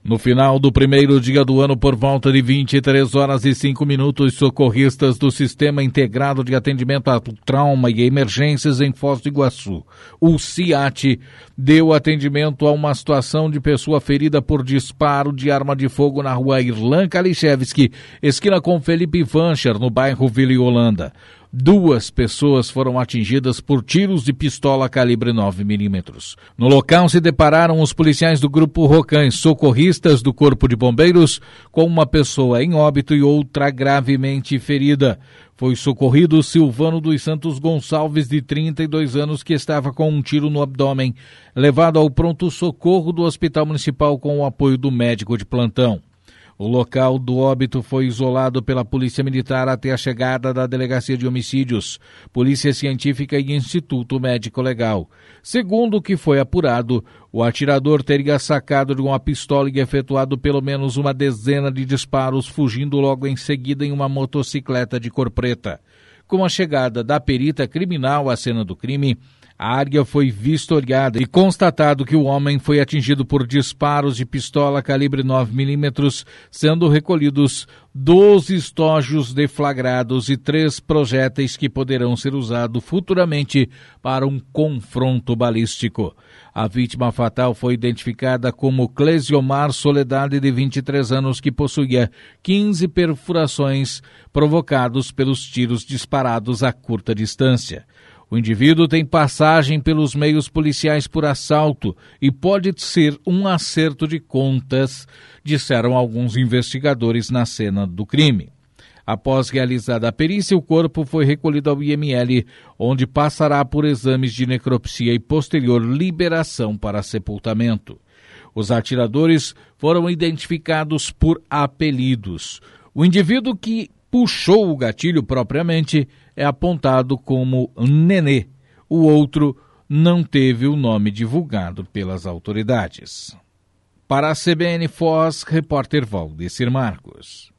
No final do primeiro dia do ano, por volta de 23h05, socorristas do Sistema Integrado de Atendimento ao Trauma e Emergências em Foz do Iguaçu, o SIAT, deu atendimento a uma situação de pessoa ferida por disparo de arma de fogo na rua Irlan Kalichevski, esquina com Felipe Vancher, no bairro Vila Holanda. 2 pessoas foram atingidas por tiros de pistola calibre 9mm. No local se depararam os policiais do Grupo Rocães, socorristas do Corpo de Bombeiros, com uma pessoa em óbito e outra gravemente ferida. Foi socorrido Silvano dos Santos Gonçalves, de 32 anos, que estava com um tiro no abdômen, levado ao pronto-socorro do Hospital Municipal com o apoio do médico de plantão. O local do óbito foi isolado pela Polícia Militar até a chegada da Delegacia de Homicídios, Polícia Científica e Instituto Médico Legal. Segundo o que foi apurado, o atirador teria sacado de uma pistola e efetuado pelo menos uma dezena de disparos, fugindo logo em seguida em uma motocicleta de cor preta. Com a chegada da perita criminal à cena do crime, a área foi vistoriada e constatado que o homem foi atingido por disparos de pistola calibre 9mm, sendo recolhidos 12 estojos deflagrados e 3 projéteis que poderão ser usados futuramente para um confronto balístico. A vítima fatal foi identificada como Clesiomar Soledade, de 23 anos, que possuía 15 perfurações provocadas pelos tiros disparados a curta distância. O indivíduo tem passagem pelos meios policiais por assalto e pode ser um acerto de contas, disseram alguns investigadores na cena do crime. Após realizada a perícia, o corpo foi recolhido ao IML, onde passará por exames de necropsia e posterior liberação para sepultamento. Os atiradores foram identificados por apelidos. O indivíduo que puxou o gatilho propriamente é apontado como Nenê. O outro não teve o nome divulgado pelas autoridades. Para a CBN Foz, repórter Valdecir Marcos.